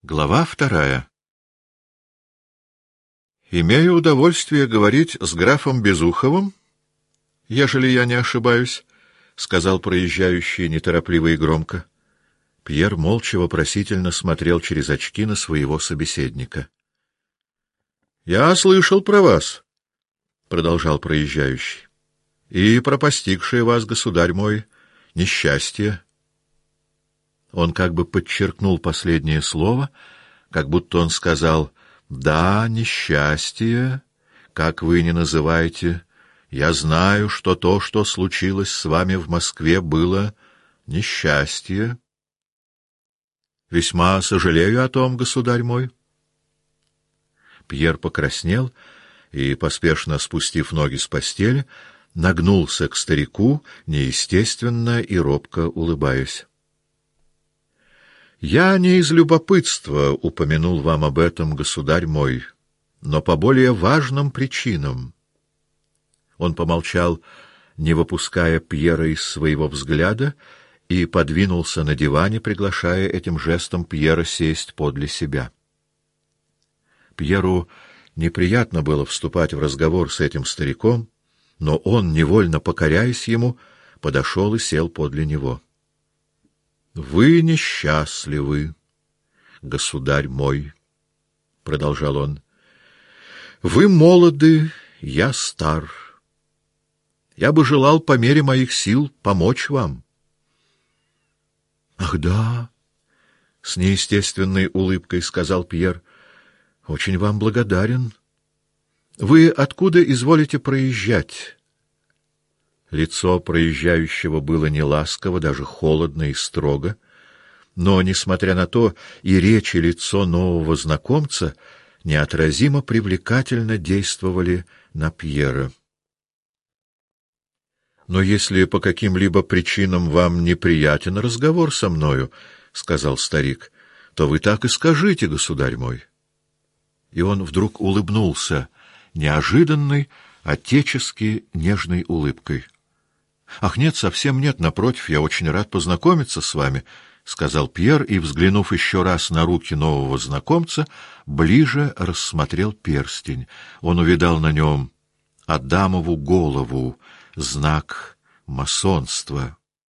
Глава 2. Имею удовольствие говорить с графом Безуховым, ежели я не ошибаюсь, — сказал проезжающий неторопливо и громко. Пьер молча вопросительно смотрел через очки на своего собеседника. — Я слышал про вас, — продолжал проезжающий, — и про постигшее вас, государь мой, несчастье. Он как бы подчеркнул последнее слово, как будто он сказал: «Да, несчастье, как вы ни называете, я знаю, что то, что случилось с вами в Москве, было несчастье. Весьма сожалею о том, государь мой». Пьер покраснел и, поспешно спустив ноги с постели, нагнулся к старику, неестественно и робко улыбаясь. «Я не из любопытства упомянул вам об этом, государь мой, но по более важным причинам». Он помолчал, не выпуская Пьера из своего взгляда, и подвинулся на диване, приглашая этим жестом Пьера сесть подле себя. Пьеру неприятно было вступать в разговор с этим стариком, но он, невольно покоряясь ему, подошел и сел подле него. «Вы несчастливы, государь мой», — продолжал он. «Вы молоды, я стар. Я бы желал по мере моих сил помочь вам». «Ах, да», — с неестественной улыбкой сказал Пьер, — «очень вам благодарен. Вы откуда изволите проезжать?» Лицо проезжающего было неласково, даже холодно и строго, но, несмотря на то, и речь, и лицо нового знакомца неотразимо привлекательно действовали на Пьера. «Но если по каким-либо причинам вам неприятен разговор со мною, — сказал старик, — то вы так и скажите, государь мой». И он вдруг улыбнулся неожиданной, отечески нежной улыбкой. «Ах, нет, совсем нет, напротив, я очень рад познакомиться с вами», — сказал Пьер, и, взглянув еще раз на руки нового знакомца, ближе рассмотрел перстень. Он увидал на нем Адамову голову, знак масонства.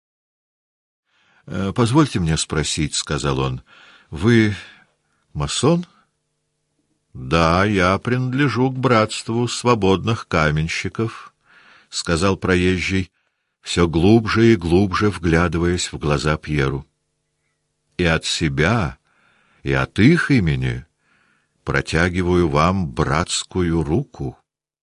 «Позвольте мне спросить, — сказал он, — вы масон?» «Да, я принадлежу к братству свободных каменщиков», — сказал проезжий, все глубже и глубже вглядываясь в глаза Пьеру. «И от себя, и от их имени протягиваю вам братскую руку».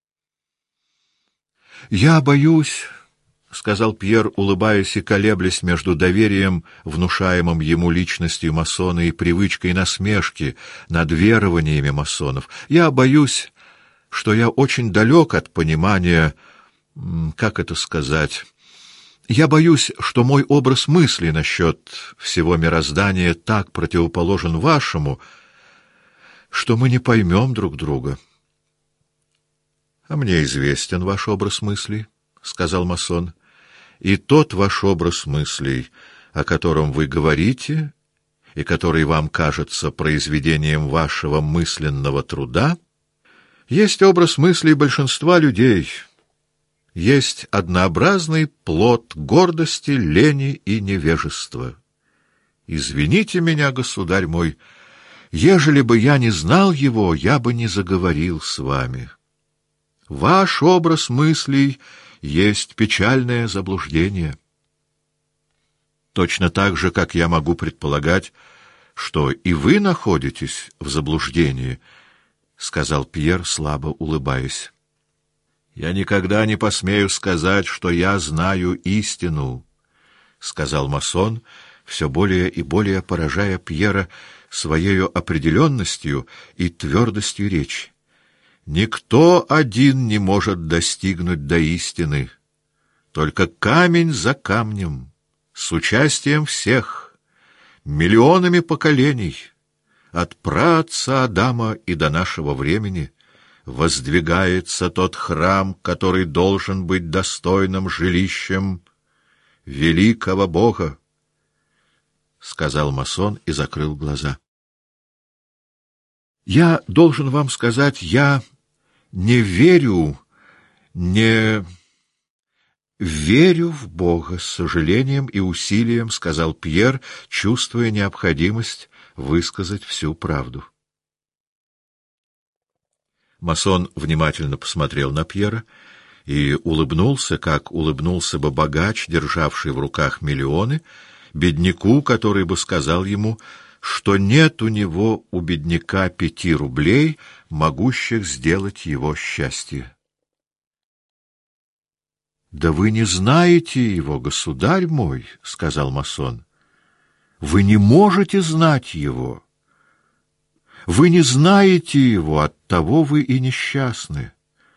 «Я боюсь, — сказал Пьер, улыбаясь и колеблясь между доверием, внушаемым ему личностью масона, и привычкой насмешки над верованиями масонов, — я боюсь, что я очень далек от понимания, как это сказать... Я боюсь, что мой образ мысли насчет всего мироздания так противоположен вашему, что мы не поймем друг друга». «А мне известен ваш образ мыслей, — сказал масон, — и тот ваш образ мыслей, о котором вы говорите, и который вам кажется произведением вашего мысленного труда, есть образ мыслей большинства людей». Есть однообразный плод гордости, лени и невежества. Извините меня, государь мой, ежели бы я не знал его, я бы не заговорил с вами. Ваш образ мыслей есть печальное заблуждение. Точно так же, как я могу предполагать, что и вы находитесь в заблуждении, — сказал Пьер, слабо улыбаясь. «Я никогда не посмею сказать, что я знаю истину», — сказал масон, все более и более поражая Пьера своею определенностью и твердостью речи. «Никто один не может достигнуть до истины, только камень за камнем, с участием всех, миллионами поколений, от праотца Адама и до нашего времени, воздвигается тот храм, который должен быть достойным жилищем великого Бога», — сказал масон и закрыл глаза. Я должен вам сказать, я не верю, не верю в Бога, с сожалением и усилием сказал Пьер, чувствуя необходимость высказать всю правду. Масон внимательно посмотрел на Пьера и улыбнулся, как улыбнулся бы богач, державший в руках миллионы, бедняку, который бы сказал ему, что нет у него, у бедняка, 5 рублей, могущих сделать его счастье. — Да вы не знаете его, государь мой, — сказал масон. — Вы не можете знать его. Вы не знаете его, оттого вы и несчастны.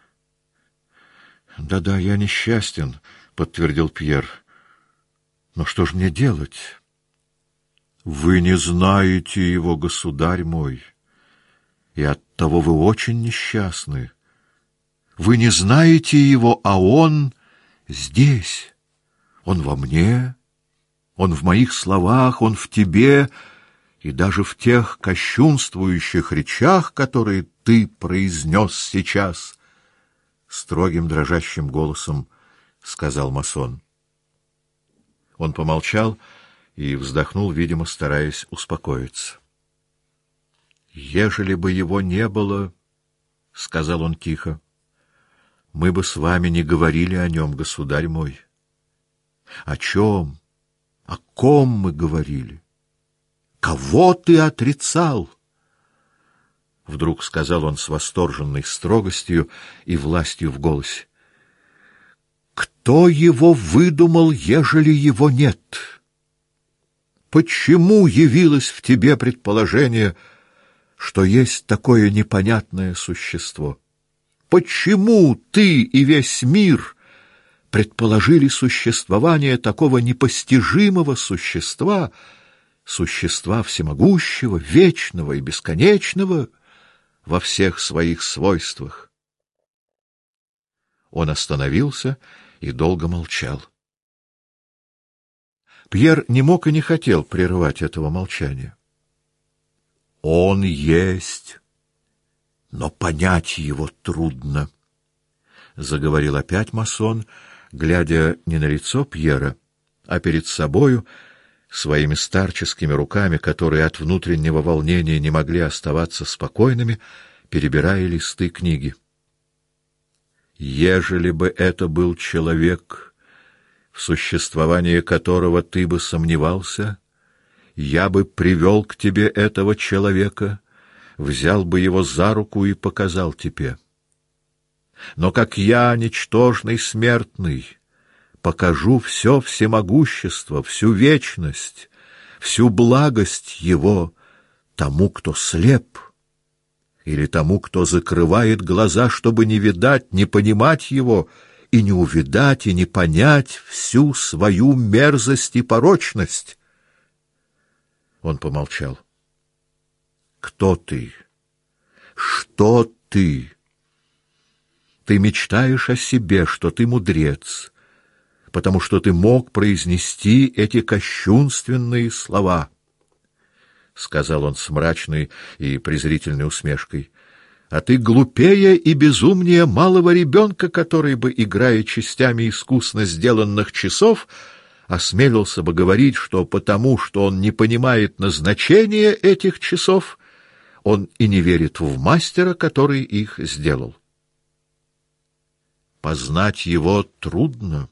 — Да-да, я несчастен, — подтвердил Пьер. — Но что же мне делать? — Вы не знаете его, государь мой, и оттого вы очень несчастны. Вы не знаете его, а он здесь. Он во мне, он в моих словах, он в тебе, и даже в тех кощунствующих речах, которые ты произнес сейчас, — строгим дрожащим голосом сказал масон. Он помолчал и вздохнул, видимо, стараясь успокоиться. — Ежели бы его не было, — сказал он тихо, — мы бы с вами не говорили о нем, государь мой. О чем, о ком мы говорили? Кого ты отрицал? Вдруг сказал он с восторженной строгостью и властью в голосе. Кто его выдумал, ежели его нет? Почему явилось в тебе предположение, что есть такое непонятное существо? Почему ты и весь мир предположили существование такого непостижимого существа, существа всемогущего, вечного и бесконечного во всех своих свойствах? Он остановился и долго молчал. Пьер не мог и не хотел прерывать этого молчания. Он есть, но понять его трудно, — заговорил опять масон, глядя не на лицо Пьера, а перед собою, своими старческими руками, которые от внутреннего волнения не могли оставаться спокойными, перебирая листы книги. Ежели бы это был человек, в существовании которого ты бы сомневался, я бы привел к тебе этого человека, взял бы его за руку и показал тебе. Но как я, ничтожный смертный, покажу все всемогущество, всю вечность, всю благость его тому, кто слеп, или тому, кто закрывает глаза, чтобы не видать, не понимать его, и не увидать, и не понять всю свою мерзость и порочность. Он помолчал. Кто ты? Что ты? Ты мечтаешь о себе, что ты мудрец, потому что ты мог произнести эти кощунственные слова, — сказал он с мрачной и презрительной усмешкой. А ты глупее и безумнее малого ребенка, который бы, играя частями искусно сделанных часов, осмелился бы говорить, что потому, что он не понимает назначения этих часов, он и не верит в мастера, который их сделал. Познать его трудно.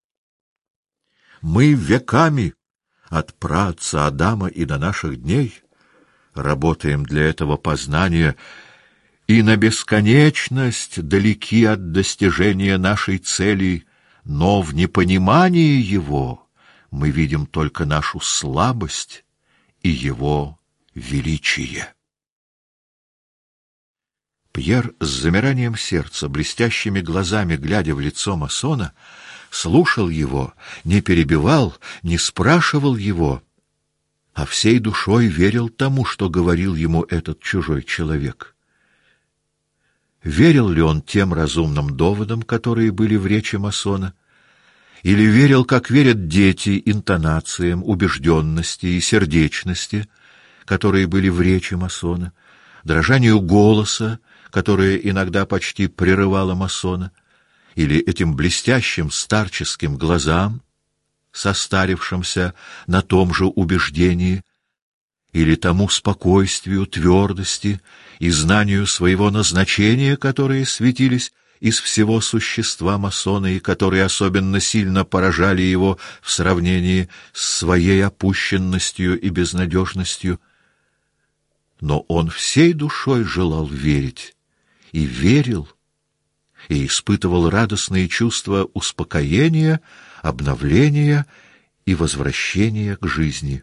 Мы веками, от праотца Адама и до наших дней, работаем для этого познания, и на бесконечность далеки от достижения нашей цели, но в непонимании его мы видим только нашу слабость и его величие. Пьер с замиранием сердца, блестящими глазами глядя в лицо масона, слушал его, не перебивал, не спрашивал его, а всей душой верил тому, что говорил ему этот чужой человек. Верил ли он тем разумным доводам, которые были в речи масона, или верил, как верят дети, интонациям, убежденности и сердечности, которые были в речи масона, дрожанию голоса, которое иногда почти прерывало масона, или этим блестящим старческим глазам, состарившимся на том же убеждении, или тому спокойствию, твердости и знанию своего назначения, которые светились из всего существа масона и которые особенно сильно поражали его в сравнении с своей опущенностью и безнадежностью. Но он всей душой желал верить, и верил, и испытывал радостные чувства успокоения, обновления и возвращения к жизни.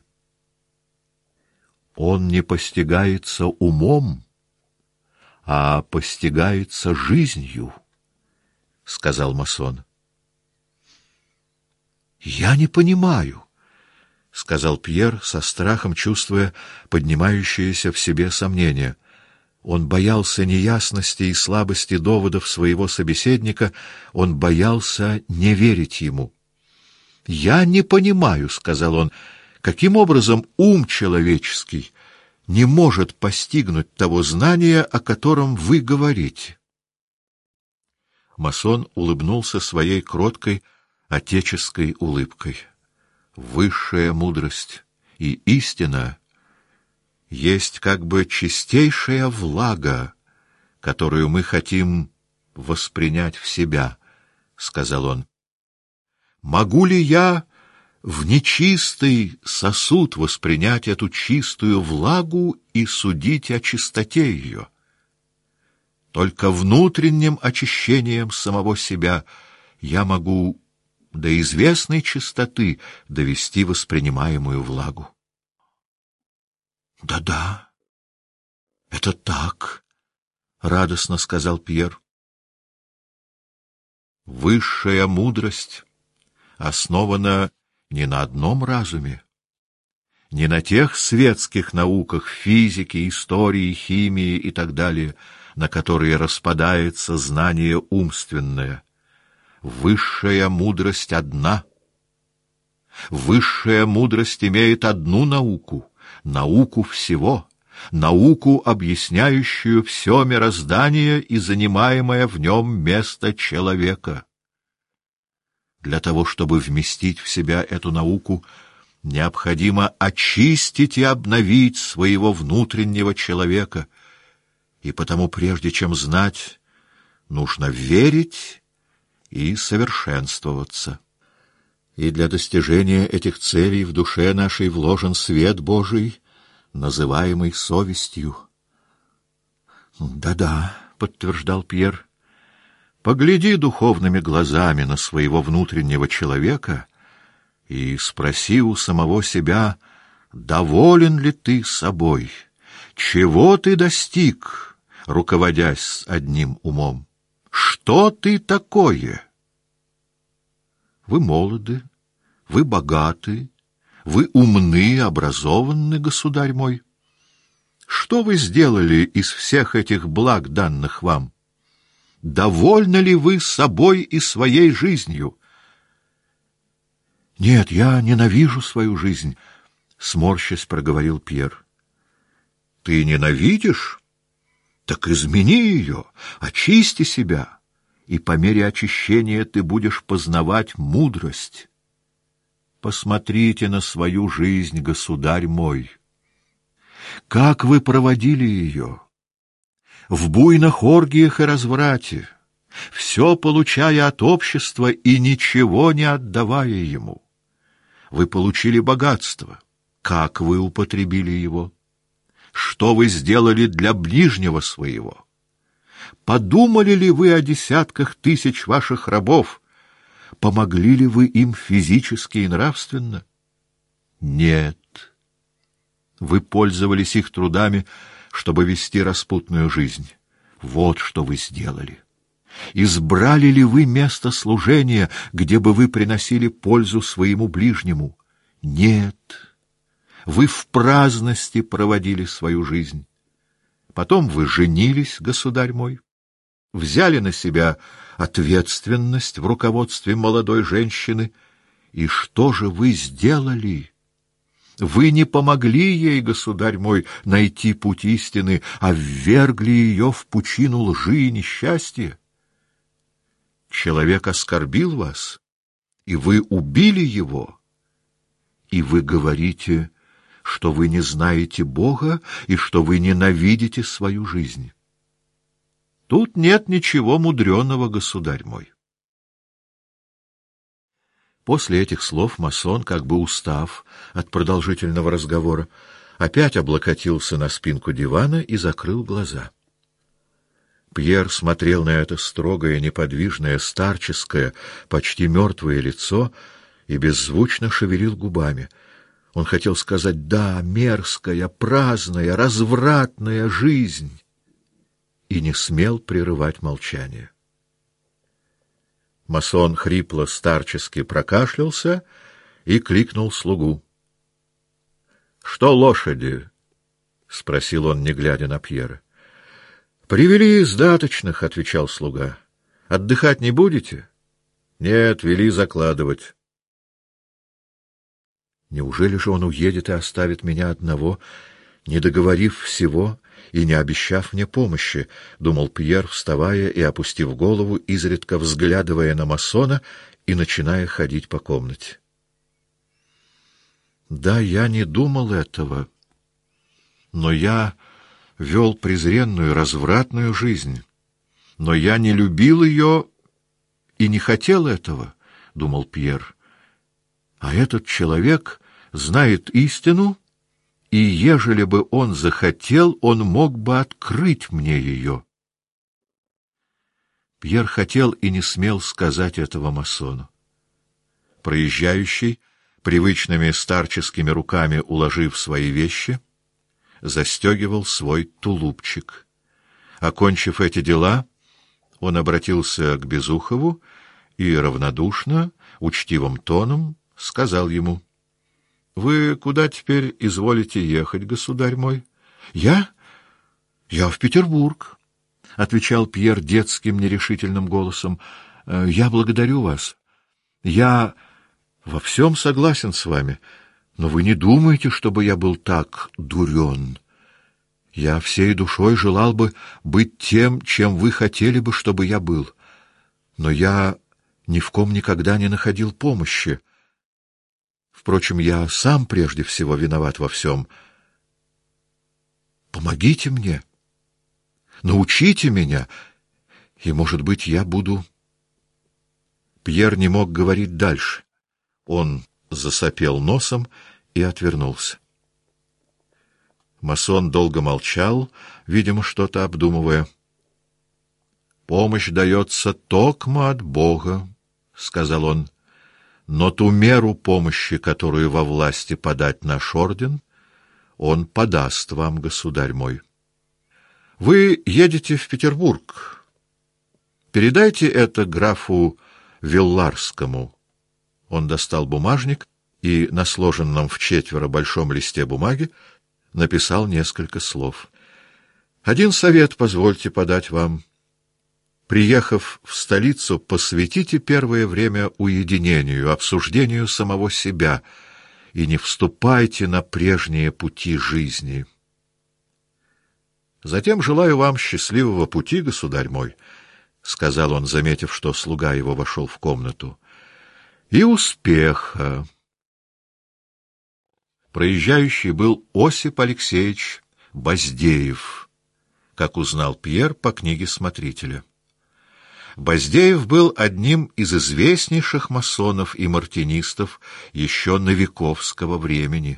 Он не постигается умом, а постигается жизнью, — сказал масон. «Я не понимаю», — сказал Пьер со страхом, чувствуя поднимающееся в себе сомнение. Он боялся неясности и слабости доводов своего собеседника, он боялся не верить ему. «Я не понимаю», — сказал он, — «каким образом ум человеческий не может постигнуть того знания, о котором вы говорите?» Масон улыбнулся своей кроткой, отеческой улыбкой. «Высшая мудрость и истина есть как бы чистейшая влага, которую мы хотим воспринять в себя», — сказал он. «Могу ли я в нечистый сосуд воспринять эту чистую влагу и судить о чистоте ее? Только внутренним очищением самого себя я могу до известной чистоты довести воспринимаемую влагу». «Да-да, это так», — радостно сказал Пьер. «Высшая мудрость основана не на одном разуме, не на тех светских науках физики, истории, химии и так далее, на которые распадается знание умственное. Высшая мудрость одна. Высшая мудрость имеет одну науку — науку всего, науку, объясняющую все мироздание и занимаемое в нем место человека. Для того, чтобы вместить в себя эту науку, необходимо очистить и обновить своего внутреннего человека, и потому, прежде чем знать, нужно верить и совершенствоваться. И для достижения этих целей в душе нашей вложен свет Божий, называемый совестью. «Да-да», — подтверждал Пьер, — «погляди духовными глазами на своего внутреннего человека и спроси у самого себя, доволен ли ты собой, чего ты достиг, руководясь одним умом, что ты такое? Вы молоды, вы богаты, вы умны, образованы, государь мой. Что вы сделали из всех этих благ, данных вам? Довольны ли вы собой и своей жизнью?» «Нет, я ненавижу свою жизнь», — сморщась проговорил Пьер. «Ты ненавидишь? Так измени ее, очисти себя, и по мере очищения ты будешь познавать мудрость. Посмотрите на свою жизнь, государь мой. Как вы проводили ее? В буйных оргиях и разврате, все получая от общества и ничего не отдавая ему. Вы получили богатство. Как вы употребили его? Что вы сделали для ближнего своего? Подумали ли вы о десятках тысяч ваших рабов? Помогли ли вы им физически и нравственно? Нет. Вы пользовались их трудами, чтобы вести распутную жизнь. Вот что вы сделали. Избрали ли вы место служения, где бы вы приносили пользу своему ближнему? Нет. Вы в праздности проводили свою жизнь. Потом вы женились, государь мой, взяли на себя ответственность в руководстве молодой женщины. И что же вы сделали? Вы не помогли ей, государь мой, найти путь истины, а ввергли ее в пучину лжи и несчастья. Человек оскорбил вас, и вы убили его, и вы говорите, что вы не знаете Бога и что вы ненавидите свою жизнь. Тут нет ничего мудреного, государь мой. После этих слов масон, как бы устав от продолжительного разговора, опять облокотился на спинку дивана и закрыл глаза. Пьер смотрел на это строгое, неподвижное, старческое, почти мертвое лицо и беззвучно шевелил губами. Он хотел сказать «да, мерзкая, праздная, развратная жизнь» и не смел прерывать молчание. Масон хрипло старчески прокашлялся и кликнул слугу. — Что лошади? — спросил он, не глядя на Пьера. — Привели из даточных, — отвечал слуга. — Отдыхать не будете? — Нет, вели закладывать. Неужели же он уедет и оставит меня одного, не договорив всего и не обещав мне помощи, — думал Пьер, вставая и опустив голову, изредка взглядывая на масона и начиная ходить по комнате. Да, я не думал этого, но я вел презренную, развратную жизнь, но я не любил ее и не хотел этого, — думал Пьер. А этот человек знает истину, и ежели бы он захотел, он мог бы открыть мне ее. Пьер хотел и не смел сказать этого масону. Проезжающий, привычными старческими руками уложив свои вещи, застегивал свой тулупчик. Окончив эти дела, он обратился к Безухову и равнодушно, учтивым тоном сказал ему: — Вы куда теперь изволите ехать, государь мой? — Я в Петербург, — отвечал Пьер детским нерешительным голосом. — Я благодарю вас. Я во всем согласен с вами, но вы не думаете, чтобы я был так дурен. Я всей душой желал бы быть тем, чем вы хотели бы, чтобы я был. Но я ни в ком никогда не находил помощи. Впрочем, я сам прежде всего виноват во всем. Помогите мне, научите меня, и, может быть, я буду... Пьер не мог говорить дальше. Он засопел носом и отвернулся. Масон долго молчал, видимо, что-то обдумывая. — Помощь дается токмо от Бога, — сказал он. — Но ту меру помощи, которую во власти подать наш орден, он подаст вам, государь мой. Вы едете в Петербург. Передайте это графу Вилларскому. Он достал бумажник и на сложенном в четверо большом листе бумаги написал несколько слов. Один совет позвольте подать вам. Приехав в столицу, посвятите первое время уединению, обсуждению самого себя и не вступайте на прежние пути жизни. Затем желаю вам счастливого пути, государь мой, — сказал он, заметив, что слуга его вошел в комнату, — и успеха. Проезжающий был Осип Алексеевич Баздеев, как узнал Пьер по книге смотрителя. Баздеев был одним из известнейших масонов и мартинистов еще новиковского времени.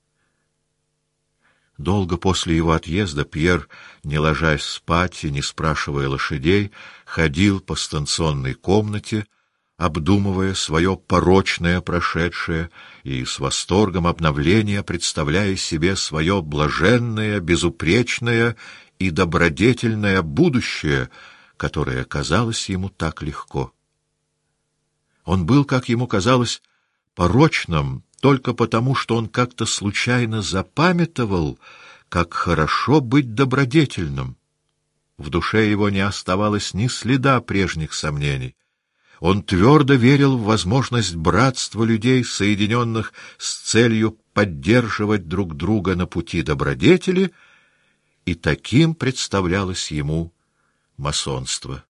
Долго после его отъезда Пьер, не ложась спать и не спрашивая лошадей, ходил по станционной комнате, обдумывая свое порочное прошедшее и с восторгом обновления представляя себе свое блаженное, безупречное и добродетельное будущее, которое казалось ему так легко. Он был, как ему казалось, порочным только потому, что он как-то случайно запамятовал, как хорошо быть добродетельным. В душе его не оставалось ни следа прежних сомнений. Он твердо верил в возможность братства людей, соединенных с целью поддерживать друг друга на пути добродетели, и таким представлялось ему масонство.